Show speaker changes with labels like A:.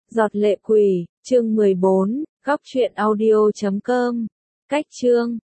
A: Giọt lệ quỷ, chương 14, góc truyện audio.com. Cách chương